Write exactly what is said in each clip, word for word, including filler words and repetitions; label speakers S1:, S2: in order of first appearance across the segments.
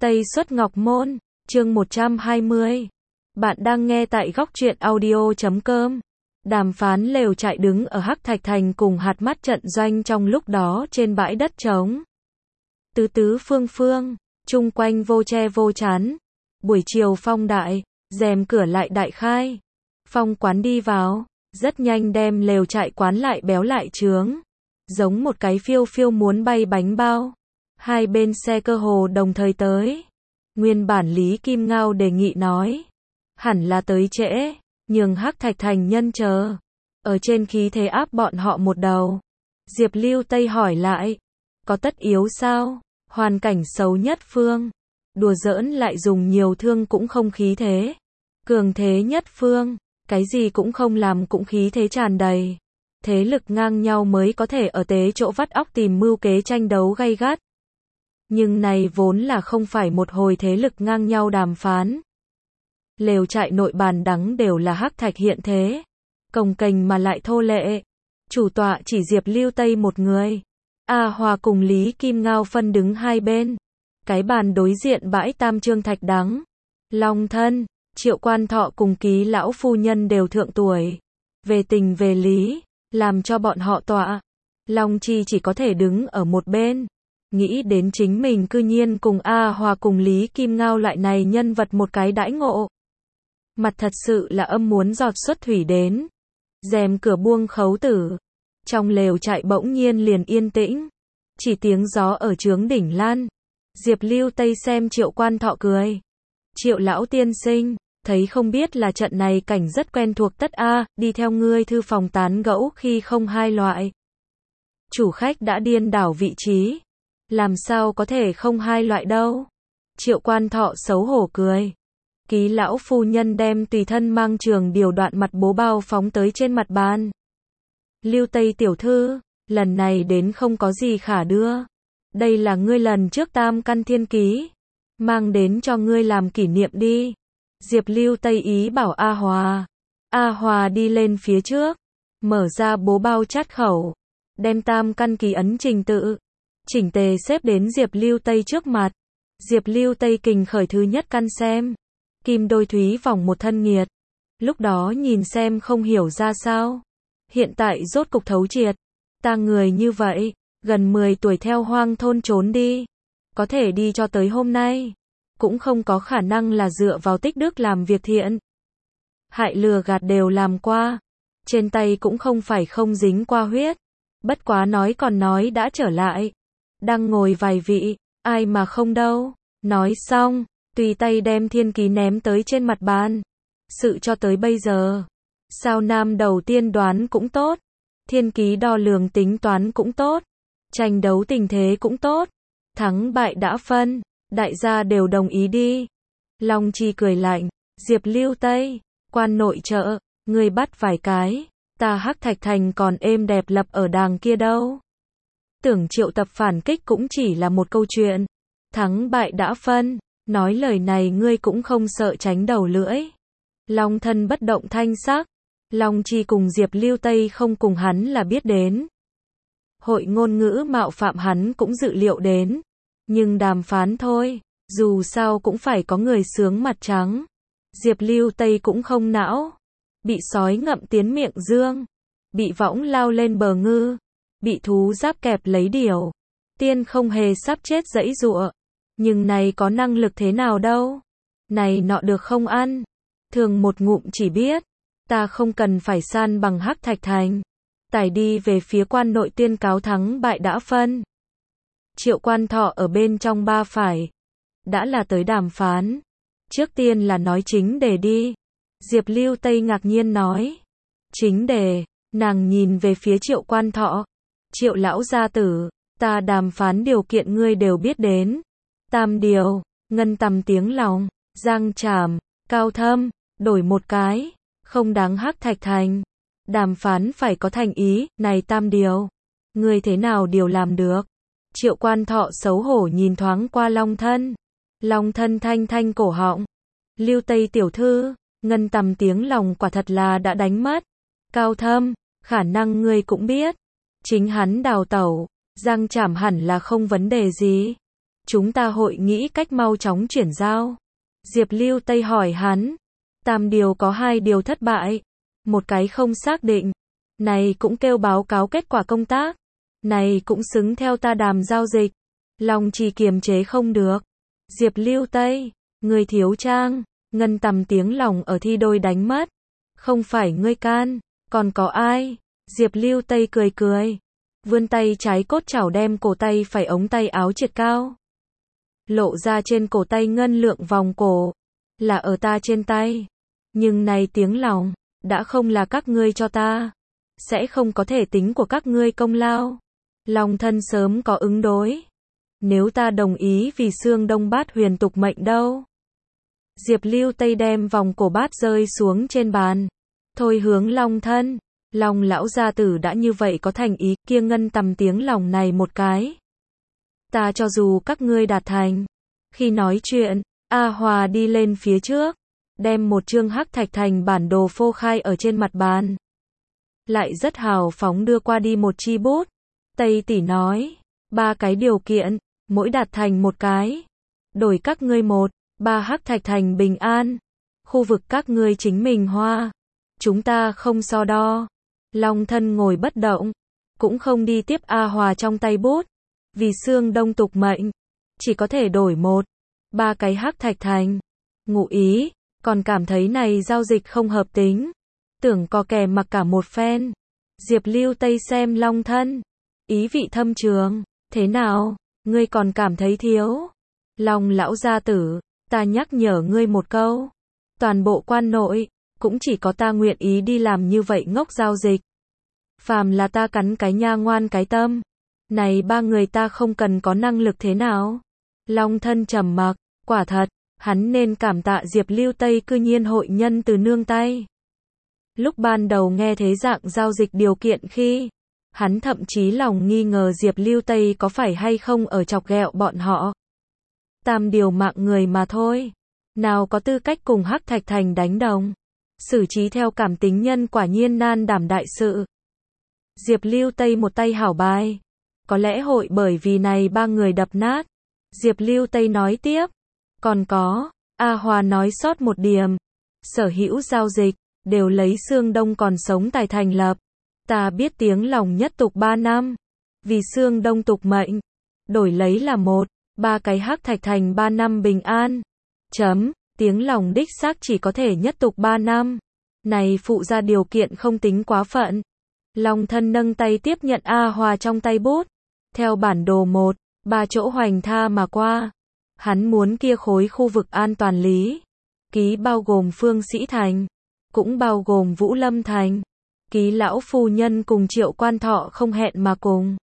S1: Tây Xuất Ngọc Môn, chương một trăm hai mươi. Bạn đang nghe tại góc truyện audio chấm com. Đàm Phán lều trại đứng ở Hắc Thạch Thành cùng hạt mắt trận doanh trong lúc đó trên bãi đất trống. Tứ tứ phương phương, chung quanh vô che vô chắn. Buổi chiều phong đại, rèm cửa lại đại khai. Phong quán đi vào, rất nhanh đem lều trại quán lại béo lại trướng. Giống một cái phiêu phiêu muốn bay bánh bao. Hai bên xe cơ hồ đồng thời tới. Nguyên bản Lý Kim Ngao đề nghị nói. Hẳn là tới trễ, nhường Hắc Thạch Thành nhân chờ. Ở trên khí thế áp bọn họ một đầu. Diệp Lưu Tây hỏi lại. Có tất yếu sao? Hoàn cảnh xấu nhất phương. Đùa giỡn lại dùng nhiều thương cũng không khí thế. Cường thế nhất phương. Cái gì cũng không làm cũng khí thế tràn đầy. Thế lực ngang nhau mới có thể ở tế chỗ vắt óc tìm mưu kế tranh đấu gay gắt. Nhưng này vốn là không phải một hồi thế lực ngang nhau đàm phán. Lều trại nội bàn đắng đều là Hắc Thạch hiện thế. Cồng kềnh mà lại thô lệ. Chủ tọa chỉ Diệp Lưu Tây một người. A Hòa cùng Lý Kim Ngao phân đứng hai bên. Cái bàn đối diện bãi tam trương thạch đắng. Long Thân, Triệu Quan Thọ cùng Ký lão phu nhân đều thượng tuổi. Về tình về lý, làm cho bọn họ tọa. Long Chi chỉ có thể đứng ở một bên. Nghĩ đến chính mình cư nhiên cùng A Hòa cùng Lý Kim Ngao loại này nhân vật một cái đãi ngộ. Mặt thật sự là âm muốn giọt xuất thủy đến. Rèm cửa buông khấu tử. Trong lều trại bỗng nhiên liền yên tĩnh. Chỉ tiếng gió ở trướng đỉnh lan. Diệp Lưu Tây xem Triệu Quan Thọ cười. Triệu lão tiên sinh, thấy không biết là trận này cảnh rất quen thuộc tất a, đi theo ngươi thư phòng tán gẫu khi không hai loại. Chủ khách đã điên đảo vị trí. Làm sao có thể không hai loại đâu. Triệu Quan Thọ xấu hổ cười. Ký lão phu nhân đem tùy thân mang trường điều đoạn mặt bố bao phóng tới trên mặt bàn. Lưu Tây tiểu thư, lần này đến không có gì khả đưa. Đây là ngươi lần trước tam căn thiên ký. Mang đến cho ngươi làm kỷ niệm đi. Diệp Lưu Tây ý bảo A Hòa. A Hòa đi lên phía trước. Mở ra bố bao chát khẩu. Đem tam căn ký ấn trình tự. Chỉnh tề xếp đến Diệp Lưu Tây trước mặt. Diệp Lưu Tây kình khởi thứ nhất căn xem. Kim đôi thúy vòng một thân nghiệt. Lúc đó nhìn xem không hiểu ra sao. Hiện tại rốt cục thấu triệt. Ta người như vậy, gần mười tuổi theo hoang thôn trốn đi. Có thể đi cho tới hôm nay. Cũng không có khả năng là dựa vào tích đức làm việc thiện. Hại lừa gạt đều làm qua. Trên tay cũng không phải không dính qua huyết. Bất quá nói còn nói đã trở lại. Đang ngồi vài vị, ai mà không đâu. Nói xong, tùy tay đem thiên ký ném tới trên mặt bàn. Sự cho tới bây giờ. Sao nam đầu tiên đoán cũng tốt. Thiên ký đo lường tính toán cũng tốt. Tranh đấu tình thế cũng tốt. Thắng bại đã phân. Đại gia đều đồng ý đi. Long Chi cười lạnh. Diệp Lưu Tây, quan nội trợ, người bắt vài cái. Ta Hắc Thạch Thành còn êm đẹp lập ở đàng kia đâu. Tưởng triệu tập phản kích cũng chỉ là một câu chuyện. Thắng bại đã phân. Nói lời này ngươi cũng không sợ tránh đầu lưỡi. Long Thân bất động thanh sắc. Long Chi cùng Diệp Lưu Tây không cùng hắn là biết đến. Hội ngôn ngữ mạo phạm hắn cũng dự liệu đến. Nhưng đàm phán thôi. Dù sao cũng phải có người sướng mặt trắng. Diệp Lưu Tây cũng không não. Bị sói ngậm tiến miệng dương. Bị võng lao lên bờ ngư. Bị thú giáp kẹp lấy điểu. Tiên không hề sắp chết dãy giụa. Nhưng này có năng lực thế nào đâu. Này nọ được không ăn. Thường một ngụm chỉ biết. Ta không cần phải san bằng Hắc Thạch Thành. Tải đi về phía quan nội tuyên cáo thắng bại đã phân. Triệu Quan Thọ ở bên trong ba phải. Đã là tới đàm phán. Trước tiên là nói chính đề đi. Diệp Lưu Tây ngạc nhiên nói. Chính đề, nàng nhìn về phía Triệu Quan Thọ. Triệu lão gia tử, ta đàm phán điều kiện ngươi đều biết đến. Tam điều, ngân tầm tiếng lòng, giang trảm, cao thâm, đổi một cái, không đáng Hắc Thạch Thành. Đàm phán phải có thành ý, này tam điều. Ngươi thế nào điều làm được? Triệu Quan Thọ xấu hổ nhìn thoáng qua Long Thân. Long Thân thanh thanh cổ họng. Lưu Tây tiểu thư, ngân tầm tiếng lòng quả thật là đã đánh mất. Cao thâm, khả năng ngươi cũng biết. Chính hắn đào tẩu, giang trảm hẳn là không vấn đề gì. chúng ta hội nghĩ cách mau chóng chuyển giao. Diệp Lưu Tây hỏi hắn. Tam điều có hai điều thất bại. Một cái không xác định. Này cũng kêu báo cáo kết quả công tác. Này cũng xứng theo ta đàm giao dịch. Lòng trì kiềm chế không được. Diệp Lưu Tây, người thiếu trang, ngân tầm tiếng lòng ở thi đôi đánh mất. Không phải ngươi can, còn có ai? Diệp Lưu Tây cười cười. Vươn tay trái cốt chảo đem cổ tay phải ống tay áo triệt cao. Lộ ra trên cổ tay ngân lượng vòng cổ. Là ở ta trên tay. Nhưng này tiếng lòng, đã không là các ngươi cho ta. Sẽ không có thể tính của các ngươi công lao. Long thân sớm có ứng đối. Nếu ta đồng ý vì xương đông bát huyền tục mệnh đâu. Diệp Lưu Tây đem vòng cổ bát rơi xuống trên bàn. Thôi hướng Long thân. Long lão gia tử đã như vậy có thành ý kia ngân tầm tiếng lòng này một cái. Ta cho dù các ngươi đạt thành. Khi nói chuyện, A Hòa đi lên phía trước. Đem một chương hắc thạch thành bản đồ phô khai ở trên mặt bàn. Lại rất hào phóng đưa qua đi một chi bút. Tây tỷ nói. Ba cái điều kiện. Mỗi đạt thành một cái. Đổi các ngươi một. Ba hắc thạch thành bình an. Khu vực các ngươi chính mình hoa. Chúng ta không so đo. Long thân ngồi bất động. Cũng không đi tiếp A Hòa trong tay bút. Vì xương đông tục mệnh. Chỉ có thể đổi một. Ba cái hắc thạch thành. Ngụ ý. Còn cảm thấy này giao dịch không hợp tính. Tưởng có kè mặc cả một phen. Diệp Lưu Tây xem Long thân. Ý vị thâm trường. Thế nào? Ngươi còn cảm thấy thiếu. Long lão gia tử. Ta nhắc nhở ngươi một câu. Toàn bộ quan nội. Cũng chỉ có ta nguyện ý đi làm như vậy ngốc giao dịch. Phàm là ta cắn cái nha ngoan cái tâm. Này ba người ta không cần có năng lực thế nào. Long thân trầm mặc. Quả thật. Hắn nên cảm tạ Diệp Lưu Tây cư nhiên hội nhân từ nương tay. Lúc ban đầu nghe thế dạng giao dịch điều kiện khi, hắn thậm chí lòng nghi ngờ Diệp Lưu Tây có phải hay không ở chọc ghẹo bọn họ. Tam điều mạng người mà thôi. Nào có tư cách cùng Hắc Thạch Thành đánh đồng. Xử trí theo cảm tính nhân quả nhiên nan đảm đại sự. Diệp Lưu Tây một tay hảo bài. Có lẽ hội bởi vì này ba người đập nát. Diệp Lưu Tây nói tiếp. Còn có, A Hòa nói sót một điểm. Sở hữu giao dịch, đều lấy xương đông còn sống tài thành lập. Ta biết tiếng lòng nhất tục ba năm. Vì xương đông tục mệnh. Đổi lấy là một, ba cái hắc thạch thành ba năm bình an. Chấm, tiếng lòng đích xác chỉ có thể nhất tục ba năm. Này phụ ra điều kiện không tính quá phận. Long thân nâng tay tiếp nhận A Hòa trong tay bút. Theo bản đồ một, ba chỗ hoành tha mà qua. Hắn muốn kia khối khu vực an toàn lý. Ký bao gồm Phương Sĩ Thành. Cũng bao gồm Vũ Lâm Thành. Ký lão phu nhân cùng Triệu Quan Thọ không hẹn mà cùng.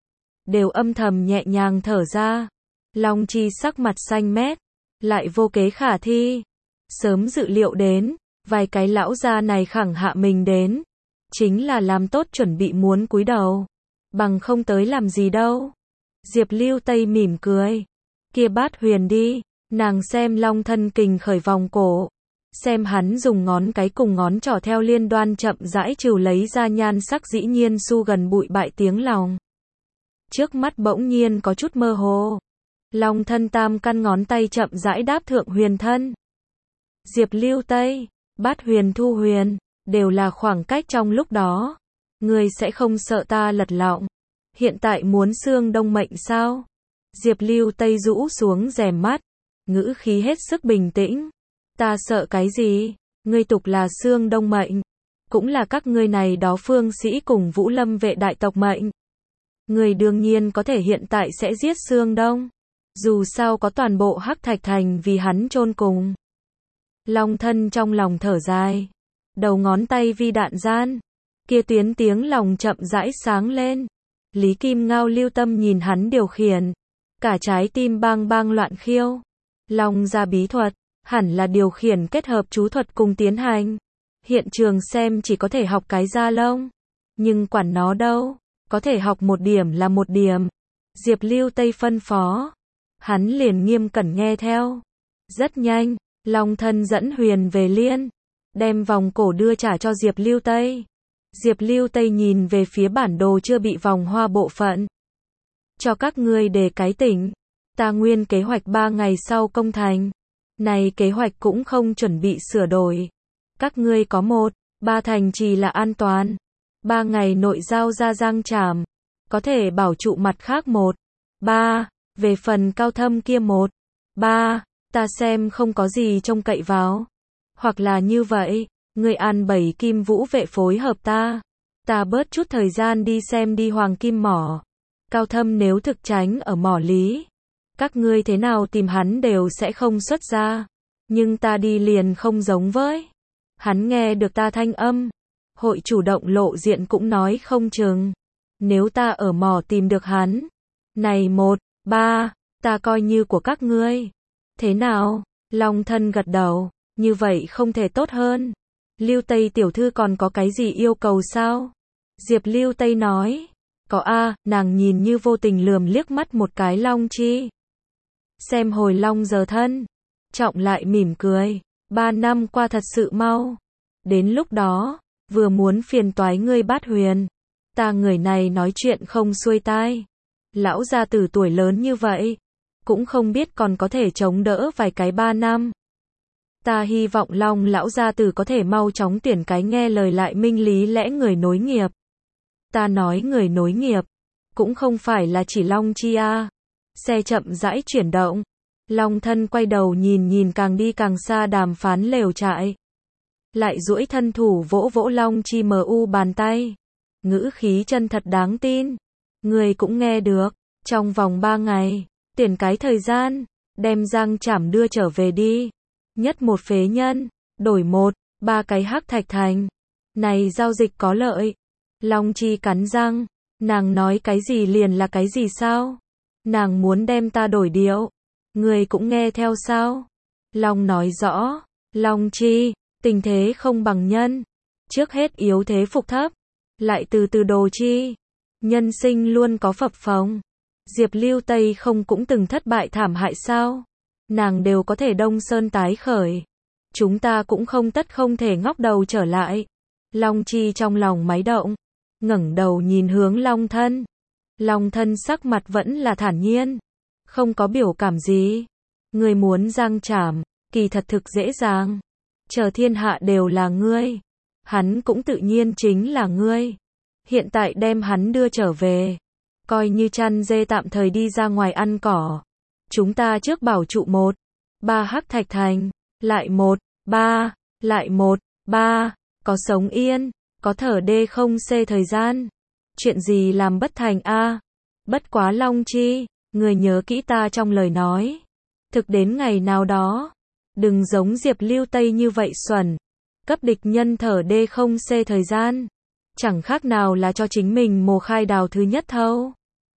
S1: Đều âm thầm nhẹ nhàng thở ra. Long chi sắc mặt xanh mét. Lại vô kế khả thi. Sớm dự liệu đến. Vài cái lão gia này khẳng hạ mình đến. Chính là làm tốt chuẩn bị muốn cúi đầu. Bằng không tới làm gì đâu. Diệp Lưu Tây mỉm cười. Kia bát huyền đi. Nàng xem Long thân kình khởi vòng cổ. Xem hắn dùng ngón cái cùng ngón trỏ theo liên đoan chậm rãi trừ lấy ra nhan sắc dĩ nhiên su gần bụi bại tiếng lòng. Trước mắt bỗng nhiên có chút mơ hồ. Long thân tam căn ngón tay chậm rãi đáp thượng huyền thân. Diệp Lưu Tây, bát huyền thu huyền, đều là khoảng cách trong lúc đó. Người sẽ không sợ ta lật lọng. Hiện tại muốn xương đông mệnh sao? Diệp Lưu Tây rũ xuống rèm mắt. Ngữ khí hết sức bình tĩnh. Ta sợ cái gì? Ngươi tục là xương đông mệnh. Cũng là các ngươi này đó phương sĩ cùng Vũ Lâm vệ đại tộc mệnh. Người đương nhiên có thể hiện tại sẽ giết xương đông. Dù sao có toàn bộ Hắc Thạch Thành vì hắn chôn cùng. Long thân trong lòng thở dài. Đầu ngón tay vi đạn gian. Kia tuyến tiếng lòng chậm rãi sáng lên. Lý Kim Ngao lưu tâm nhìn hắn điều khiển. Cả trái tim bang bang loạn khiêu. Long ra bí thuật. Hẳn là điều khiển kết hợp chú thuật cùng tiến hành. Hiện trường xem chỉ có thể học cái da lông. Nhưng quản nó đâu. Có thể học một điểm là một điểm. Diệp Lưu Tây phân phó. Hắn liền nghiêm cẩn nghe theo. Rất nhanh. Long thân dẫn huyền về liên. Đem vòng cổ đưa trả cho Diệp Lưu Tây. Diệp Lưu Tây nhìn về phía bản đồ chưa bị vòng hoa bộ phận. Cho các ngươi đề cái tỉnh. Ta nguyên kế hoạch ba ngày sau công thành. Này kế hoạch cũng không chuẩn bị sửa đổi. Các ngươi có một, ba thành trì là an toàn. Ba ngày nội giao ra Giang Trảm. Có thể bảo trụ mặt khác một, ba, về phần Cao Thâm kia một, ba, ta xem không có gì trông cậy vào. Hoặc là như vậy, ngươi an bảy kim vũ vệ phối hợp ta. Ta bớt chút thời gian đi xem đi Hoàng Kim Mỏ. Cao Thâm nếu thực tránh ở mỏ lý, các ngươi thế nào tìm hắn đều sẽ không xuất ra. Nhưng ta đi liền không giống với. Hắn nghe được ta thanh âm. Hội chủ động lộ diện cũng nói không chừng. Nếu ta ở mỏ tìm được hắn. Này một, ba, ta coi như của các ngươi. Thế nào? Long Thân gật đầu. Như vậy không thể tốt hơn. Lưu Tây tiểu thư còn có cái gì yêu cầu sao? Diệp Lưu Tây nói. Có a, nàng nhìn như vô tình lườm liếc mắt một cái Long Chi. Xem hồi Long giờ thân. Trọng lại mỉm cười. Ba năm qua thật sự mau. Đến lúc đó, vừa muốn phiền toái ngươi Bát Huyền. Ta người này nói chuyện không xuôi tai. Lão gia tử tuổi lớn như vậy. Cũng không biết còn có thể chống đỡ vài cái ba năm. Ta hy vọng Long lão gia tử có thể mau chóng tuyển cái nghe lời lại minh lý lẽ người nối nghiệp. Ta nói người nối nghiệp. Cũng không phải là chỉ Long Chi a. Xe chậm rãi chuyển động. Long Thân quay đầu nhìn nhìn càng đi càng xa đàm phán lều trại. Lại duỗi thân thủ vỗ vỗ Long Chi mờ u bàn tay. Ngữ khí chân thật đáng tin. Người cũng nghe được. Trong vòng ba ngày. Tiền cái thời gian. Đem Giang Trảm đưa trở về đi. Nhất một phế nhân. Đổi một. Ba cái hắc thạch thành. Này giao dịch có lợi. Long Chi cắn răng. Nàng nói cái gì liền là cái gì sao? Nàng muốn đem ta đổi điệu. Người cũng nghe theo sao? Long nói rõ. Long Chi. Tình thế không bằng nhân. Trước hết yếu thế phục thấp. Lại từ từ đồ chi. Nhân sinh luôn có phập phồng. Diệp Lưu Tây không cũng từng thất bại thảm hại sao? Nàng đều có thể đông sơn tái khởi. Chúng ta cũng không tất không thể ngóc đầu trở lại. Long Chi trong lòng máy động. Ngẩng đầu nhìn hướng Long Thân. Long Thân sắc mặt vẫn là thản nhiên. Không có biểu cảm gì. Người muốn Giang Trảm. Kỳ thật thực dễ dàng. Chờ thiên hạ đều là ngươi. Hắn cũng tự nhiên chính là ngươi. Hiện tại đem hắn đưa trở về. Coi như chăn dê tạm thời đi ra ngoài ăn cỏ. Chúng ta trước bảo trụ một. Ba hắc thạch thành. Lại một. Ba. Lại một. Ba. Có sống yên. Có thở đê không xê thời gian. Chuyện gì làm bất thành a? Bất quá Long Chi. Người nhớ kỹ ta trong lời nói. Thực đến ngày nào đó. Đừng giống Diệp Lưu Tây như vậy xuẩn. Cấp địch nhân thở đê không xê thời gian. Chẳng khác nào là cho chính mình mồ khai đào thứ nhất thâu.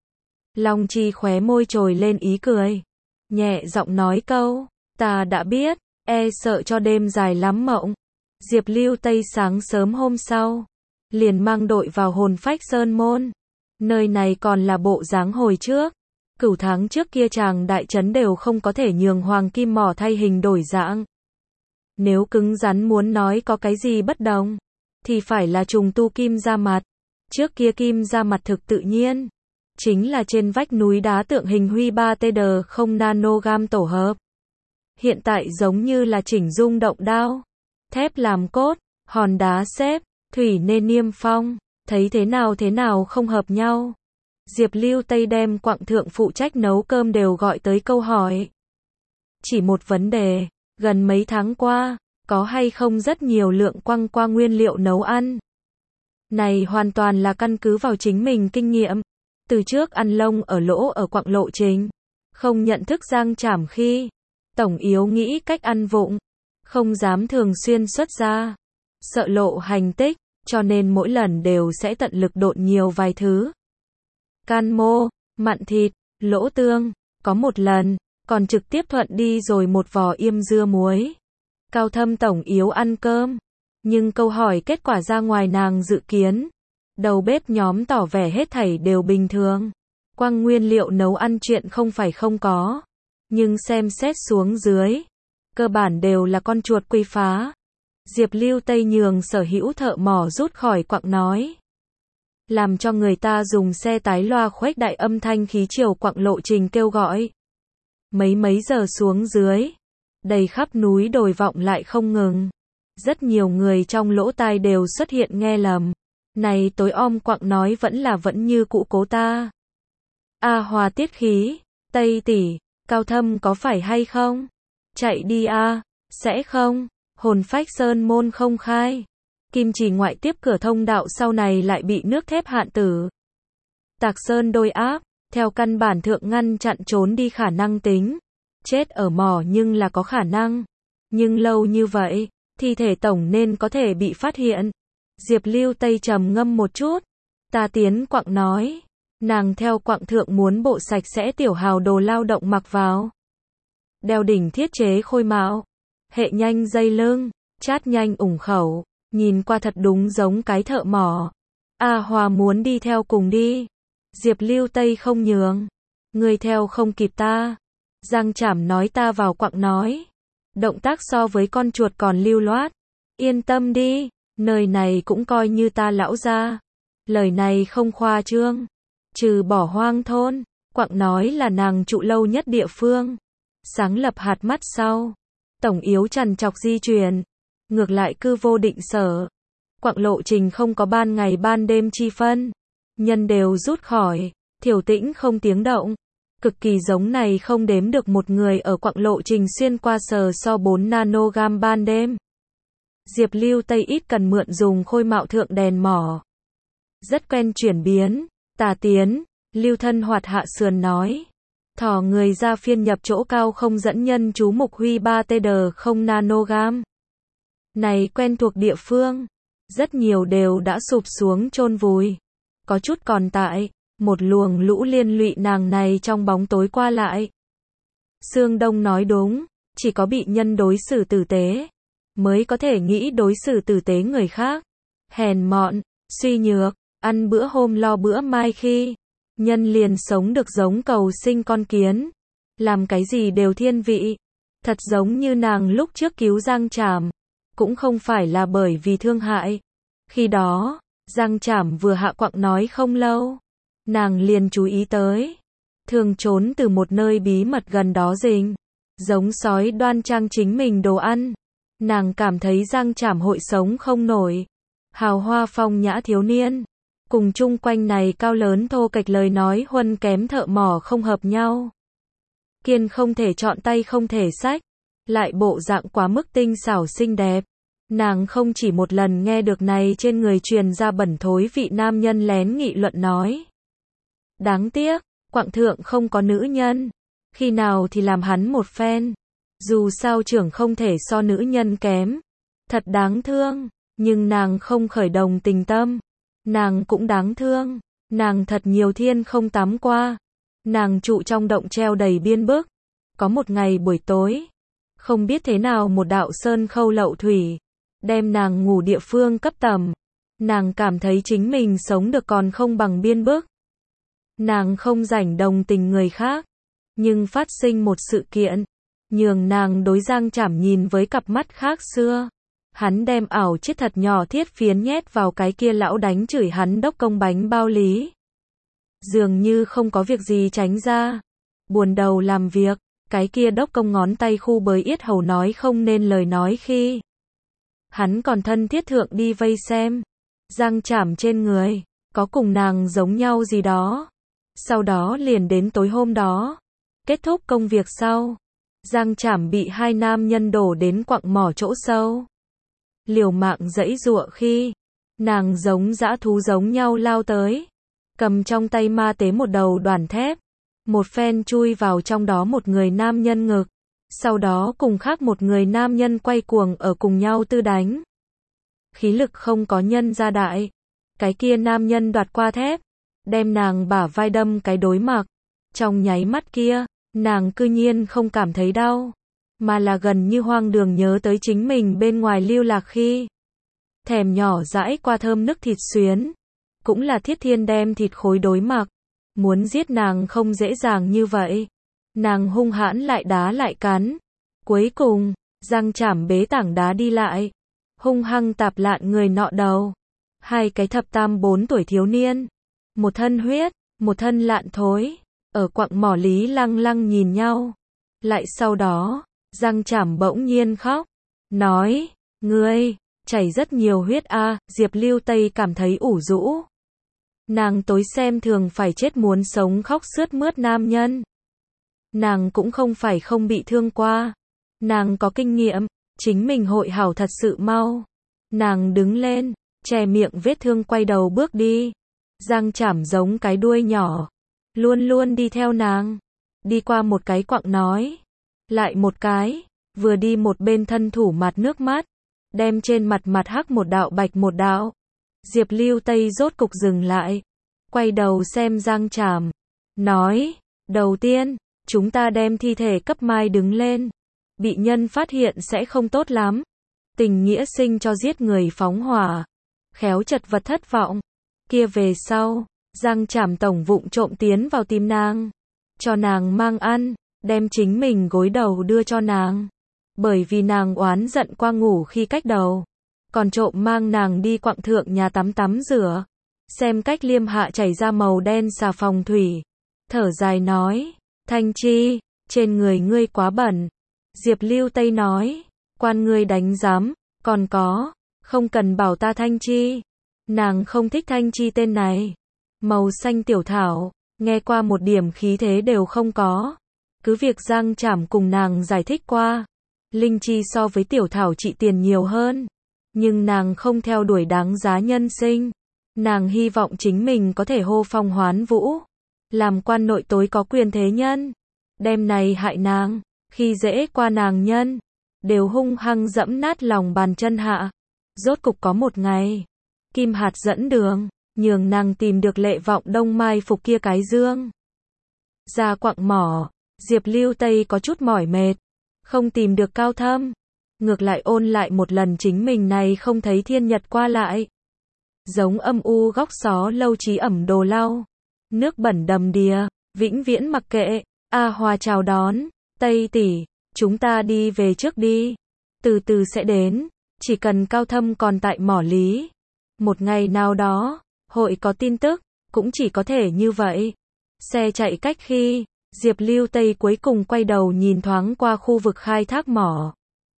S1: Long Chi khóe môi trồi lên ý cười. Nhẹ giọng nói câu. Ta đã biết. E sợ cho đêm dài lắm mộng. Diệp Lưu Tây sáng sớm hôm sau. Liền mang đội vào hồn phách sơn môn. Nơi này còn là bộ dáng hồi trước. Cửu tháng trước kia chàng đại trấn đều không có thể nhường Hoàng Kim Mỏ thay hình đổi dạng. Nếu cứng rắn muốn nói có cái gì bất đồng, thì phải là trùng tu kim ra mặt. Trước kia kim ra mặt thực tự nhiên. Chính là trên vách núi đá tượng hình huy ba T D không nanogam tổ hợp. Hiện tại giống như là chỉnh dung động đao. Thép làm cốt, hòn đá xếp, thủy nên niêm phong. Thấy thế nào thế nào không hợp nhau. Diệp Lưu Tây đem quặng thượng phụ trách nấu cơm đều gọi tới câu hỏi. Chỉ một vấn đề, gần mấy tháng qua, có hay không rất nhiều lượng quăng qua nguyên liệu nấu ăn. Này hoàn toàn là căn cứ vào chính mình kinh nghiệm. Từ trước ăn lông ở lỗ ở quặng lộ trình. Không nhận thức Giang Trảm khi. Tổng yếu nghĩ cách ăn vụng. Không dám thường xuyên xuất ra. Sợ lộ hành tích, cho nên mỗi lần đều sẽ tận lực độn nhiều vài thứ. Can mô, mặn thịt, lỗ tương, có một lần, còn trực tiếp thuận đi rồi một vò yêm dưa muối. Cao Thâm tổng yếu ăn cơm, nhưng câu hỏi kết quả ra ngoài nàng dự kiến. Đầu bếp nhóm tỏ vẻ hết thảy đều bình thường. Quăng nguyên liệu nấu ăn chuyện không phải không có, nhưng xem xét xuống dưới, cơ bản đều là con chuột quy phá. Diệp Lưu Tây nhường sở hữu thợ mỏ rút khỏi quặng nói. Làm cho người ta dùng xe tái loa khuếch đại âm thanh khí chiều quặng lộ trình kêu gọi. Mấy mấy giờ xuống dưới, đầy khắp núi đồi vọng lại không ngừng. Rất nhiều người trong lỗ tai đều xuất hiện nghe lầm. Này tối om quặng nói vẫn là vẫn như cũ cố ta. A Hòa tiết khí, Tây tỷ, Cao Thâm có phải hay không? Chạy đi a, sẽ không, hồn phách sơn môn không khai. Kim Chỉ ngoại tiếp cửa thông đạo sau này lại bị nước thép hạn tử. Tạc Sơn đôi áp, theo căn bản thượng ngăn chặn trốn đi khả năng tính. Chết ở mỏ nhưng là có khả năng. Nhưng lâu như vậy, thi thể tổng nên có thể bị phát hiện. Diệp Lưu Tây trầm ngâm một chút. Ta tiến quặng nói. Nàng theo quặng thượng muốn bộ sạch sẽ tiểu hào đồ lao động mặc vào. Đeo đỉnh thiết chế khôi mạo. Hệ nhanh dây lưng, chát nhanh ủng khẩu. Nhìn qua thật đúng giống cái thợ mỏ. A Hòa muốn đi theo cùng đi. Diệp Lưu Tây không nhường. Người theo không kịp ta. Giang Trảm nói ta vào quặng nói. Động tác so với con chuột còn lưu loát. Yên tâm đi, nơi này cũng coi như ta lão gia. Lời này không khoa trương. Trừ bỏ hoang thôn, quặng nói là nàng trụ lâu nhất địa phương. Sáng lập hạt mắt sau. Tổng yếu trằn trọc di chuyển. Ngược lại cư vô định sở. Quặng lộ trình không có ban ngày ban đêm chi phân. Nhân đều rút khỏi, thiểu tĩnh không tiếng động. Cực kỳ giống này không đếm được một người ở quặng lộ trình xuyên qua sờ so bốn nanogam ban đêm. Diệp Lưu Tây ít cần mượn dùng khôi mạo thượng đèn mỏ. Rất quen chuyển biến, tà tiến, Lưu Thân hoạt hạ sườn nói. Thỏ người ra phiên nhập chỗ cao không dẫn nhân chú mục huy ba tê đờ không nanogam. Này quen thuộc địa phương, rất nhiều đều đã sụp xuống chôn vùi. Có chút còn tại, một luồng lũ liên lụy nàng này trong bóng tối qua lại. Sương Đông nói đúng, chỉ có bị nhân đối xử tử tế, mới có thể nghĩ đối xử tử tế người khác. Hèn mọn, suy nhược, ăn bữa hôm lo bữa mai khi, nhân liền sống được giống cầu sinh con kiến. Làm cái gì đều thiên vị. Thật giống như nàng lúc trước cứu Giang Trảm, cũng không phải là bởi vì thương hại. Khi đó, Giang Trảm vừa hạ quặng nói không lâu, nàng liền chú ý tới. Thường trốn từ một nơi bí mật gần đó rình, giống sói đoan trang chính mình đồ ăn. Nàng cảm thấy Giang Trảm hội sống không nổi. Hào hoa phong nhã thiếu niên, cùng chung quanh này cao lớn thô kệch lời nói huân kém thợ mỏ không hợp nhau. Kiên không thể chọn tay không thể xách, lại bộ dạng quá mức tinh xảo xinh đẹp. Nàng không chỉ một lần nghe được này trên người truyền ra bẩn thối vị nam nhân lén nghị luận nói. Đáng tiếc, quặng thượng không có nữ nhân. Khi nào thì làm hắn một phen. Dù sao trưởng không thể so nữ nhân kém. Thật đáng thương, nhưng nàng không khởi đồng tình tâm. Nàng cũng đáng thương, nàng thật nhiều thiên không tắm qua. Nàng trụ trong động treo đầy biên bức. Có một ngày buổi tối, không biết thế nào một đạo sơn khâu lậu thủy, đem nàng ngủ địa phương cấp tầm. Nàng cảm thấy chính mình sống được còn không bằng biên bức. Nàng không rảnh đồng tình người khác, nhưng phát sinh một sự kiện, nhường nàng đối Giang Trảm nhìn với cặp mắt khác xưa. Hắn đem ảo chiếc thật nhỏ thiết phiến nhét vào cái kia lão đánh chửi hắn đốc công bánh bao lý. Dường như không có việc gì tránh ra. Buồn đầu làm việc, cái kia đốc công ngón tay khu bới yết hầu nói không nên lời nói khi. Hắn còn thân thiết thượng đi vây xem. Giang Trảm trên người, có cùng nàng giống nhau gì đó. Sau đó liền đến tối hôm đó. Kết thúc công việc sau. Giang Trảm bị hai nam nhân đổ đến quặng mỏ chỗ sâu. Liều mạng giãy giụa khi, nàng giống dã thú giống nhau lao tới. Cầm trong tay ma tế một đầu đoàn thép. Một phen chui vào trong đó một người nam nhân ngực. Sau đó cùng khác một người nam nhân quay cuồng ở cùng nhau tư đánh. Khí lực không có nhân ra đại. Cái kia nam nhân đoạt qua thép, đem nàng bả vai đâm cái đối mặt. Trong nháy mắt kia, nàng cư nhiên không cảm thấy đau, mà là gần như hoang đường nhớ tới chính mình bên ngoài lưu lạc khi. Thèm nhỏ dãi qua thơm nức thịt xuyến. Cũng là Thiết Thiên đem thịt khối đối mặt. Muốn giết nàng không dễ dàng như vậy. Nàng hung hãn lại đá lại cắn. Cuối cùng, Giang Trảm bế tảng đá đi lại. Hung hăng tạp lạn người nọ đầu. Hai cái thập tam bốn tuổi thiếu niên. Một thân huyết, một thân lạn thối. Ở quặng mỏ lý lăng lăng nhìn nhau. Lại sau đó, Giang Trảm bỗng nhiên khóc, nói, ngươi, chảy rất nhiều huyết a. Diệp Lưu Tây cảm thấy ủ rũ. Nàng tối xem thường phải chết muốn sống khóc sướt mướt nam nhân. Nàng cũng không phải không bị thương qua. Nàng có kinh nghiệm, chính mình hội hảo thật sự mau. Nàng đứng lên, che miệng vết thương quay đầu bước đi. Giang Trảm giống cái đuôi nhỏ, luôn luôn đi theo nàng. Đi qua một cái quặng nói, lại một cái, vừa đi một bên thân thủ mặt nước mắt, đem trên mặt mặt hắc một đạo bạch một đạo. Diệp Lưu Tây rốt cục dừng lại, quay đầu xem Giang Trảm, nói, đầu tiên, chúng ta đem thi thể cấp mai đứng lên, bị nhân phát hiện sẽ không tốt lắm. Tình nghĩa sinh cho giết người phóng hỏa, khéo chật vật thất vọng. Kia về sau, Giang Trảm tổng vụng trộm tiến vào tìm nàng, cho nàng mang ăn, đem chính mình gối đầu đưa cho nàng. Bởi vì nàng oán giận qua ngủ khi cách đầu, còn trộm mang nàng đi quặng thượng nhà tắm tắm rửa, xem cách liêm hạ chảy ra màu đen xà phòng thủy. Thở dài nói, Thanh Chi, trên người ngươi quá bẩn. Diệp Lưu Tây nói, quan ngươi đánh giám, còn có, không cần bảo ta Thanh Chi. Nàng không thích Thanh Chi tên này. Màu xanh tiểu thảo, nghe qua một điểm khí thế đều không có. Cứ việc Giang Trảm cùng nàng giải thích qua, linh chi so với tiểu thảo trị tiền nhiều hơn, nhưng nàng không theo đuổi đáng giá nhân sinh. Nàng hy vọng chính mình có thể hô phong hoán vũ, làm quan nội tối có quyền thế nhân. Đêm này hại nàng, khi dễ qua nàng nhân, đều hung hăng dẫm nát lòng bàn chân hạ. Rốt cục có một ngày, Kim Hạt dẫn đường, nhường nàng tìm được Lệ Vọng Đông mai phục kia cái dương. Ra quặng mỏ, Diệp Lưu Tây có chút mỏi mệt, không tìm được Cao Thâm, ngược lại ôn lại một lần chính mình này không thấy thiên nhật qua lại. Giống âm u góc xó lâu trí ẩm đồ lau, nước bẩn đầm đìa, vĩnh viễn mặc kệ. A Hoa chào đón, Tây tỷ, chúng ta đi về trước đi, từ từ sẽ đến, chỉ cần Cao Thâm còn tại mỏ lý. Một ngày nào đó, hội có tin tức, cũng chỉ có thể như vậy. Xe chạy cách khi, Diệp Lưu Tây cuối cùng quay đầu nhìn thoáng qua khu vực khai thác mỏ.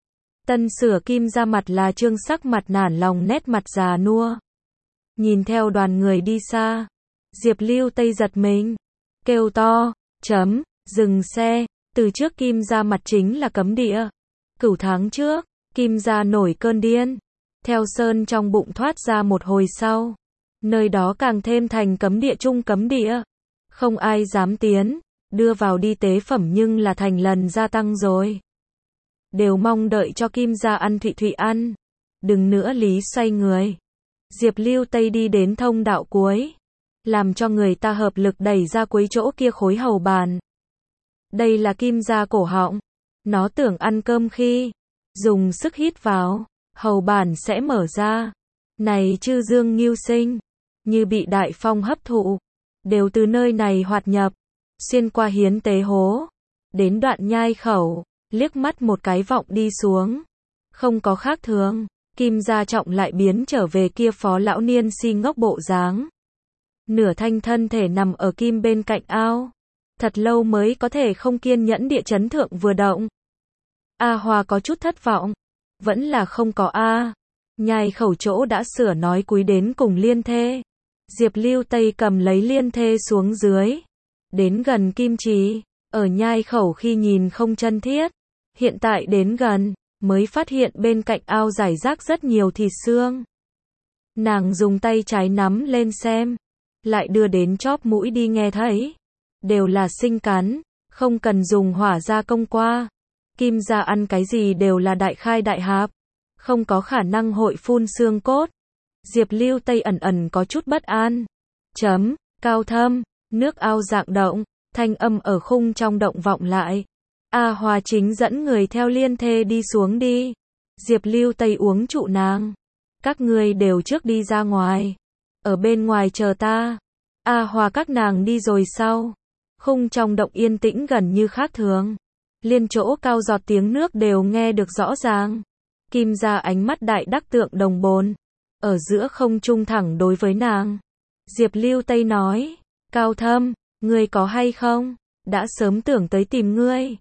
S1: Tân Sửa Kim ra mặt là trương sắc mặt nản lòng nét mặt già nua. Nhìn theo đoàn người đi xa, Diệp Lưu Tây giật mình, kêu to, chấm, dừng xe. Từ trước Kim ra mặt chính là cấm địa. Cửu tháng trước, Kim ra nổi cơn điên, theo sơn trong bụng thoát ra một hồi sau, nơi đó càng thêm thành cấm địa chung cấm địa. Không ai dám tiến, đưa vào đi tế phẩm nhưng là thành lần gia tăng rồi. Đều mong đợi cho Kim ra ăn thụy thụy ăn, đừng nữa lý xoay người. Diệp Lưu Tây đi đến thông đạo cuối, làm cho người ta hợp lực đẩy ra cuối chỗ kia khối hầu bàn. Đây là Kim ra cổ họng, nó tưởng ăn cơm khi dùng sức hít vào, hầu bàn sẽ mở ra. Này chư dương nghiêu sinh, như bị đại phong hấp thụ, đều từ nơi này hoạt nhập, xuyên qua hiến tế hố, đến đoạn nhai khẩu, liếc mắt một cái vọng đi xuống. Không có khác thường, Kim gia trọng lại biến trở về kia phó lão niên si ngốc bộ dáng. Nửa thanh thân thể nằm ở Kim bên cạnh ao, thật lâu mới có thể không kiên nhẫn địa chấn thượng vừa động. A Hoa có chút thất vọng, vẫn là không có A. Nhai khẩu chỗ đã sửa nói cúi đến cùng liên thê. Diệp Lưu Tây cầm lấy liên thê xuống dưới, đến gần Kim Trì, ở nhai khẩu khi nhìn không chân thiết, hiện tại đến gần, mới phát hiện bên cạnh ao rải rác rất nhiều thịt xương. Nàng dùng tay trái nắm lên xem, lại đưa đến chóp mũi đi nghe thấy, đều là sinh cắn, không cần dùng hỏa gia công qua. Kim gia ăn cái gì đều là đại khai đại hạp, không có khả năng hội phun xương cốt. Diệp Lưu Tây ẩn ẩn có chút bất an. Chấm, Cao Thâm, nước ao dạng động, thanh âm ở khung trong động vọng lại. A Hoa chính dẫn người theo liên thê đi xuống đi. Diệp Lưu Tây uống trụ nàng. Các ngươi đều trước đi ra ngoài, ở bên ngoài chờ ta. A Hoa các nàng đi rồi sau, khung trong động yên tĩnh gần như khác thường. Liên chỗ cao giọt tiếng nước đều nghe được rõ ràng. Kim ra ánh mắt đại đắc tượng đồng bồn, ở giữa không trung thẳng đối với nàng. Diệp Lưu Tây nói, Cao Thâm, ngươi có hay không? Đã sớm tưởng tới tìm ngươi.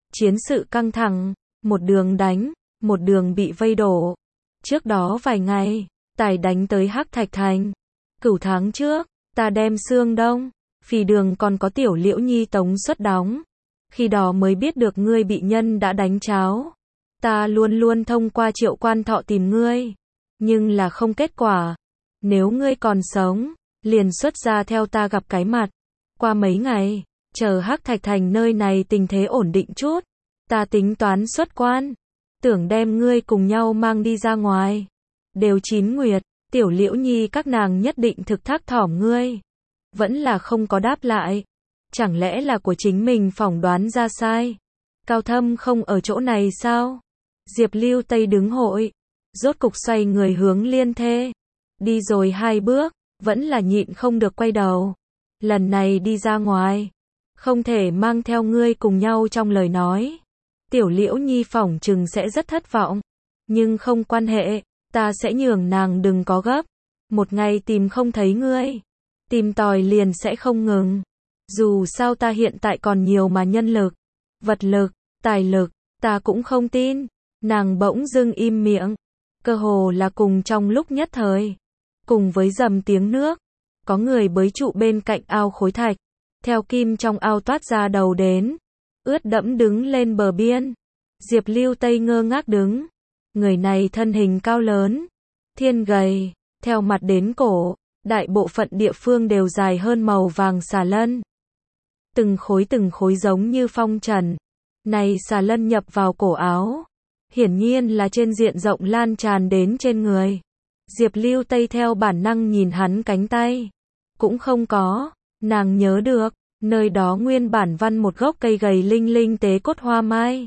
S1: Chiến sự căng thẳng, một đường đánh, một đường bị vây đổ. Trước đó vài ngày, Tài đánh tới Hắc Thạch Thành. Cửu tháng trước, ta đem Sương Đông, Phì Đường còn có Tiểu Liễu Nhi tống xuất đóng. Khi đó mới biết được ngươi bị nhân đã đánh cháo. Ta luôn luôn thông qua Triệu Quan Thọ tìm ngươi, nhưng là không kết quả. Nếu ngươi còn sống, liền xuất ra theo ta gặp cái mặt. Qua mấy ngày, chờ Hắc Thạch Thành nơi này tình thế ổn định chút, ta tính toán xuất quan, tưởng đem ngươi cùng nhau mang đi ra ngoài. Đều chín nguyệt, Tiểu Liễu Nhi các nàng nhất định thực thác thỏm ngươi. Vẫn là không có đáp lại. Chẳng lẽ là của chính mình phỏng đoán ra sai? Cao Thâm không ở chỗ này sao? Diệp Lưu Tây đứng hội, rốt cục xoay người hướng Liên Thê. Đi rồi hai bước, vẫn là nhịn không được quay đầu. Lần này đi ra ngoài, không thể mang theo ngươi cùng nhau trong lời nói. Tiểu Liễu Nhi phỏng chừng sẽ rất thất vọng. Nhưng không quan hệ, ta sẽ nhường nàng đừng có gấp. Một ngày tìm không thấy ngươi, tìm tòi liền sẽ không ngừng. Dù sao ta hiện tại còn nhiều mà nhân lực, vật lực, tài lực, ta cũng không tin. Nàng bỗng dưng im miệng, cơ hồ là cùng trong lúc nhất thời. Cùng với dầm tiếng nước, có người bới trụ bên cạnh ao khối thạch, theo kim trong ao toát ra đầu đến, ướt đẫm đứng lên bờ biên. Diệp Lưu Tây ngơ ngác đứng, người này thân hình cao lớn, thiên gầy, theo mặt đến cổ, đại bộ phận địa phương đều dài hơn màu vàng xà lân. Từng khối từng khối giống như phong trần, này xà lân nhập vào cổ áo, hiển nhiên là trên diện rộng lan tràn đến trên người. Diệp Lưu Tây theo bản năng nhìn hắn cánh tay, cũng không có, nàng nhớ được, nơi đó nguyên bản văn một gốc cây gầy linh linh tế cốt hoa mai.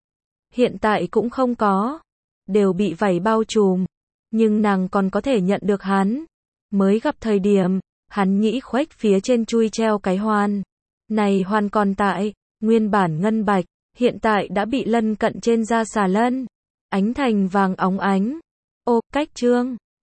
S1: Hiện tại cũng không có, đều bị vảy bao trùm, nhưng nàng còn có thể nhận được hắn. Mới gặp thời điểm, hắn nhĩ khuếch phía trên chui treo cái hoàn. Này hoàn còn tại, nguyên bản ngân bạch, hiện tại đã bị lân cận trên da xà lân, ánh thành vàng óng ánh. Ô, cách trương.